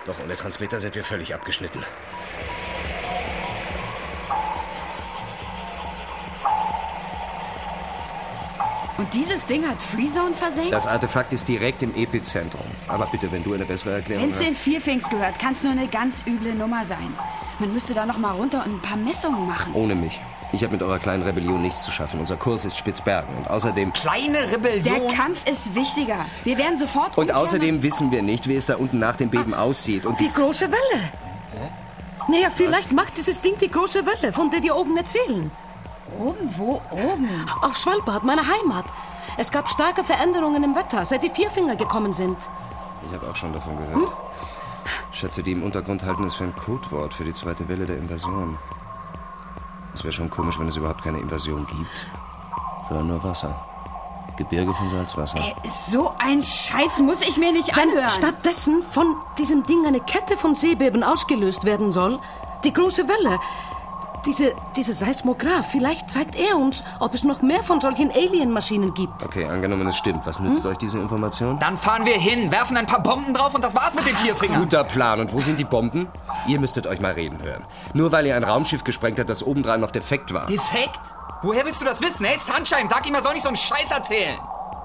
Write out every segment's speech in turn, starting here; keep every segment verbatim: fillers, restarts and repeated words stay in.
Doch ohne Transmitter sind wir völlig abgeschnitten. Und dieses Ding hat Freezone versenkt? Das Artefakt ist direkt im Epizentrum. Aber bitte, wenn du eine bessere Erklärung Wenn's hast. den Vierfings gehört, kann's nur eine ganz üble Nummer sein. Man müsste da noch mal runter und ein paar Messungen machen. Ohne mich. Ich habe mit eurer kleinen Rebellion nichts zu schaffen. Unser Kurs ist Spitzbergen. Und außerdem... Kleine Rebellion? Der Kampf ist wichtiger. Wir werden sofort... Und außerdem wissen wir nicht, wie es da unten nach dem Beben ah, aussieht. Und die große Welle. Hä? Naja, vielleicht Was? macht dieses Ding die große Welle, von der die oben erzählen. Oben? Wo oben? Auf Svalbard, meiner Heimat. Es gab starke Veränderungen im Wetter, seit die Vierfinger gekommen sind. Ich habe auch schon davon gehört. Hm? Schätze, die im Untergrund halten es für ein Codewort für die zweite Welle der Invasion. Es wäre schon komisch, wenn es überhaupt keine Invasion gibt, sondern nur Wasser. Gebirge von Salzwasser. Ey, so ein Scheiß muss ich mir nicht wenn anhören. Stattdessen von diesem Ding eine Kette von Seebeben ausgelöst werden soll, die große Welle... Diese, diese Seismograph, vielleicht zeigt er uns, ob es noch mehr von solchen Alien-Maschinen gibt. Okay, angenommen, es stimmt. Was nützt hm? euch diese Information? Dann fahren wir hin, werfen ein paar Bomben drauf und das war's mit den Vierfingern. Guter Plan. Und wo sind die Bomben? Ihr müsstet euch mal reden hören. Nur weil ihr ein Raumschiff gesprengt habt, das obendran noch defekt war. Defekt? Woher willst du das wissen? Hey, Sunshine, sag ihm, er soll nicht so einen Scheiß erzählen.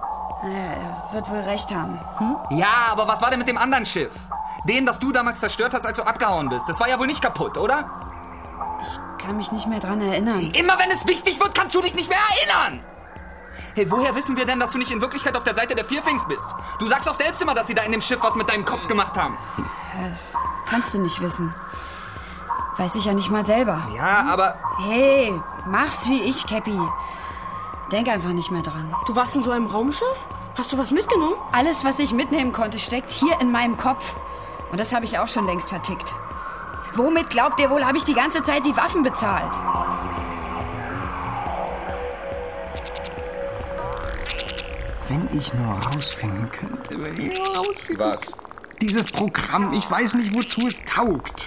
Er wird wohl recht haben. Hm? Ja, aber was war denn mit dem anderen Schiff? Den, das du damals zerstört hast, als du abgehauen bist. Das war ja wohl nicht kaputt, oder? Ich kann mich nicht mehr dran erinnern. Immer wenn es wichtig wird, kannst du dich nicht mehr erinnern! Hey, woher wissen wir denn, dass du nicht in Wirklichkeit auf der Seite der Vierfings bist? Du sagst doch selbst immer, dass sie da in dem Schiff was mit deinem Kopf gemacht haben. Das kannst du nicht wissen. Weiß ich ja nicht mal selber. Ja, aber... Hey, mach's wie ich, Käppi. Denk einfach nicht mehr dran. Du warst in so einem Raumschiff? Hast du was mitgenommen? Alles, was ich mitnehmen konnte, steckt hier in meinem Kopf. Und das habe ich auch schon längst vertickt. Womit glaubt ihr wohl, habe ich die ganze Zeit die Waffen bezahlt? Wenn ich nur rausfinden könnte, wenn ich nur rausfinden Was? Dieses Programm, ich weiß nicht, wozu es taugt.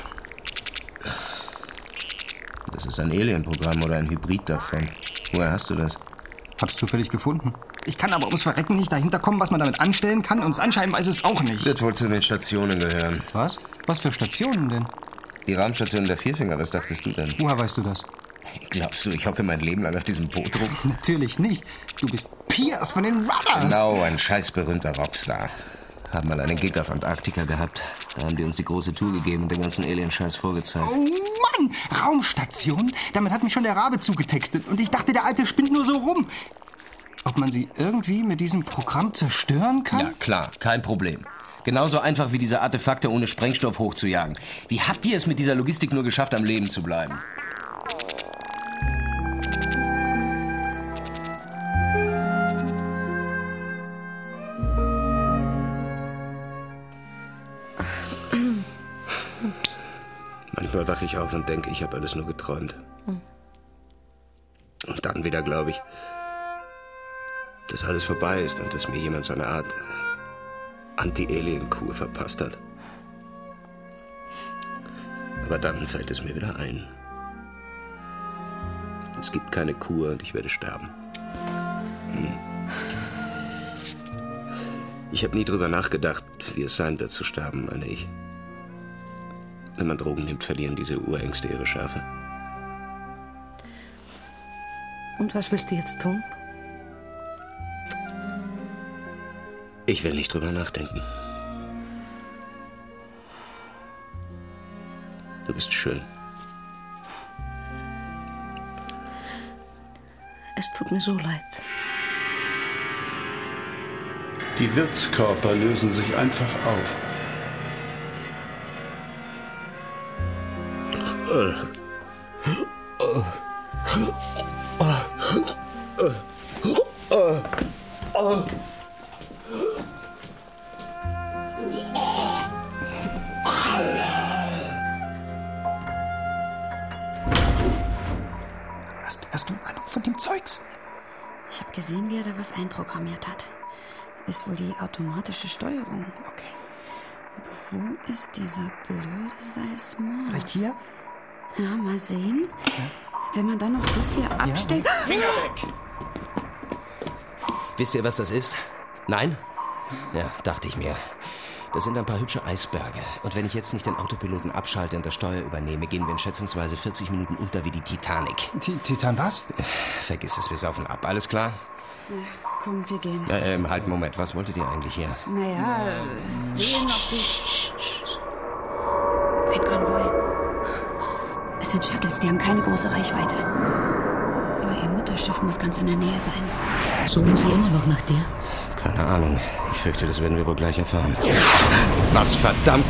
Das ist ein Alien-Programm oder ein Hybrid davon. Woher hast du das? Hab's zufällig gefunden. Ich kann aber ums Verrecken nicht dahinter kommen, was man damit anstellen kann, und anscheinend weiß es auch nicht. Wird wohl zu den Stationen gehören. Was? Was für Stationen denn? Die Raumstation der Vierfinger, was dachtest du denn? Woher weißt du das? Glaubst du, ich hocke mein Leben lang auf diesem Boot rum? Natürlich nicht. Du bist Pierce von den Rudders. Genau, ein scheißberühmter Rockstar. Haben mal einen Gig auf Antarktika gehabt. Da haben die uns die große Tour gegeben und den ganzen Alien-Scheiß vorgezeigt. Oh Mann, Raumstation? Damit hat mich schon der Rabe zugetextet. Und ich dachte, der Alte spinnt nur so rum. Ob man sie irgendwie mit diesem Programm zerstören kann? Ja, klar, kein Problem. Genauso einfach wie diese Artefakte ohne Sprengstoff hochzujagen. Wie habt ihr es mit dieser Logistik nur geschafft, am Leben zu bleiben? Manchmal wache ich auf und denke, ich habe alles nur geträumt. Und dann wieder glaube ich, dass alles vorbei ist und dass mir jemand so eine Art Anti-Alien-Kur verpasst hat. Aber dann fällt es mir wieder ein. Es gibt keine Kur und ich werde sterben. Hm. Ich habe nie drüber nachgedacht, wie es sein wird zu sterben, meine ich. Wenn man Drogen nimmt, verlieren diese Urängste ihre Schärfe. Und was willst du jetzt tun? Ich will nicht drüber nachdenken. Du bist schön. Es tut mir so leid. Die Wirtskörper lösen sich einfach auf. Hast, hast du Ahnung von dem Zeugs? Ich habe gesehen, wie er da was einprogrammiert hat. Ist wohl die automatische Steuerung. Okay. Aber wo ist dieser blöde Seismograph? Vielleicht hier? Ja, mal sehen. Ja. Wenn man dann noch das hier abstellt... Ja. Finger weg! Wisst ihr, was das ist? Nein? Ja, dachte ich mir. Das sind ein paar hübsche Eisberge. Und wenn ich jetzt nicht den Autopiloten abschalte und das Steuer übernehme, gehen wir in schätzungsweise vierzig Minuten unter wie die Titanic. Ti- Titan was? Vergiss es, wir saufen ab. Alles klar? Ja, komm, wir gehen. Äh, ähm, halt, Moment. Was wolltet ihr eigentlich hier? Naja, sehen, ob die... Ein Konvoi. Es sind Shuttles, die haben keine große Reichweite. Aber ihr Mutterschiff muss ganz in der Nähe sein. Suchen sie immer noch nach dir? Keine Ahnung. Ich fürchte, das werden wir wohl gleich erfahren. Was verdammt!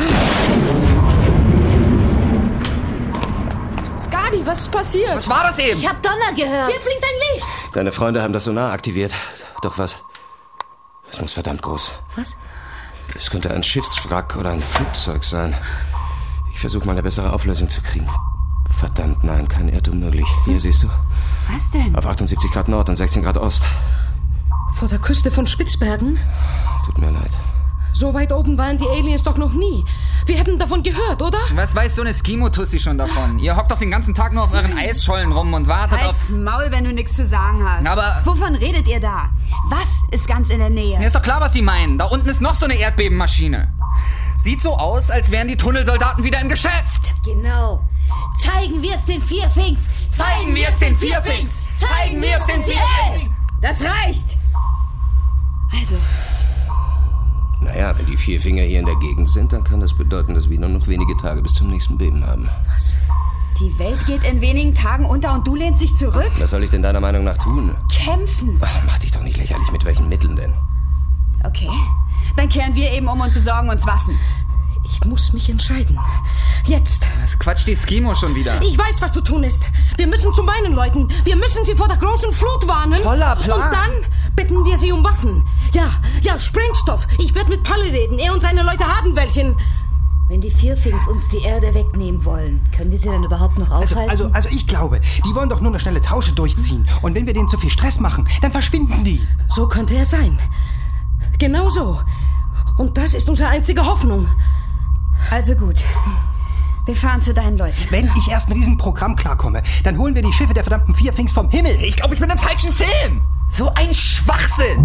Skadi, was ist passiert? Was war das eben? Ich hab Donner gehört. Hier blinkt ein Licht! Deine Freunde haben das Sonar aktiviert. Doch was? Es muss verdammt groß. Was? Es könnte ein Schiffswrack oder ein Flugzeug sein. Ich versuche mal eine bessere Auflösung zu kriegen. Verdammt, nein, kein Irrtum möglich. Hier siehst du. Was denn? Auf achtundsiebzig Grad Nord und sechzehn Grad Ost. Vor der Küste von Spitzbergen? Tut mir leid. So weit oben waren die Aliens doch noch nie. Wir hätten davon gehört, oder? Was weiß so eine Skimo-Tussi schon davon? Ihr hockt doch den ganzen Tag nur auf euren Eisschollen rum und wartet Halt's auf... Maul, wenn du nichts zu sagen hast. Aber- Wovon redet ihr da? Was ist ganz in der Nähe? Mir ist doch klar, was sie meinen. Da unten ist noch so eine Erdbebenmaschine. Sieht so aus, als wären die Tunnelsoldaten wieder im Geschäft. Genau. Zeigen wir es den Vierfinks. Zeigen wir es den Vierfinks. Zeigen wir es den Vierfinks. Das reicht! Also, Naja, wenn die vier Finger hier in der Gegend sind, dann kann das bedeuten, dass wir nur noch wenige Tage bis zum nächsten Beben haben. die Welt geht in wenigen Tagen unter und du lehnst dich zurück? Was soll ich denn deiner Meinung nach tun? Kämpfen. Ach, mach dich doch nicht lächerlich. Mit welchen Mitteln denn? Okay, dann kehren wir eben um und besorgen uns Waffen. Ich muss mich entscheiden. Jetzt. Das quatscht die Skimo schon wieder. Ich weiß, was zu tun ist. Wir müssen zu meinen Leuten. Wir müssen sie vor der großen Flut warnen. Toller Plan. Und dann bitten wir sie um Waffen. Ja, ja, Sprengstoff. Ich werde mit Palle reden. Er und seine Leute haben welchen. Wenn die Vierfinks uns die Erde wegnehmen wollen, können wir sie dann überhaupt noch Also, aufhalten? also, also ich glaube, die wollen doch nur eine schnelle Tausche durchziehen. Und wenn wir denen zu viel Stress machen, dann verschwinden die. So könnte es sein. Genau so. Und das ist unsere einzige Hoffnung. Also gut. Wir fahren zu deinen Leuten. Wenn ich erst mit diesem Programm klarkomme, dann holen wir die Schiffe der verdammten Vierfinks vom Himmel. Ich glaube, ich bin im falschen Film. So ein Schwachsinn.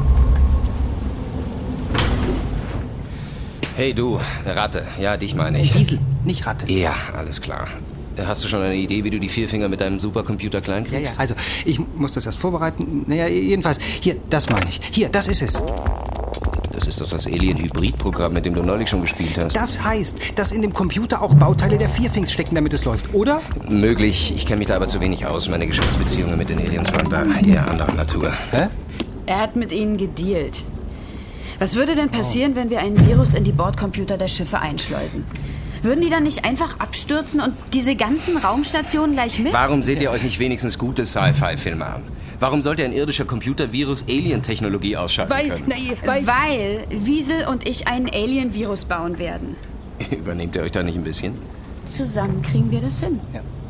Hey du, Ratte. Ja, dich meine ich. Wiesel, nicht Ratte. Ja, alles klar. Hast du schon eine Idee, wie du die Vierfinger mit deinem Supercomputer klein Ja, ja, kriegst? also, ich muss das erst vorbereiten. Naja, jedenfalls. Hier, das meine ich. Hier, das ist es. Das ist doch das Alien-Hybrid-Programm, mit dem du neulich schon gespielt hast. Das heißt, dass in dem Computer auch Bauteile der Vierfinks stecken, damit es läuft, oder? Möglich. Ich kenne mich da aber zu wenig aus. Meine Geschäftsbeziehungen mit den Aliens waren da eher anderer Natur. Hä? Er hat mit ihnen gedealt. Was würde denn passieren, wenn wir einen Virus in die Bordcomputer der Schiffe einschleusen? Würden die dann nicht einfach abstürzen und diese ganzen Raumstationen gleich mit? Warum seht ihr euch nicht wenigstens gute Sci-Fi-Filme an? Warum sollte ein irdischer Computervirus Alien-Technologie ausschalten Weil, können? na, weil... Weil Wiesel und ich einen Alien-Virus bauen werden. Übernehmt ihr euch da nicht ein bisschen? Zusammen kriegen wir das hin. Ja.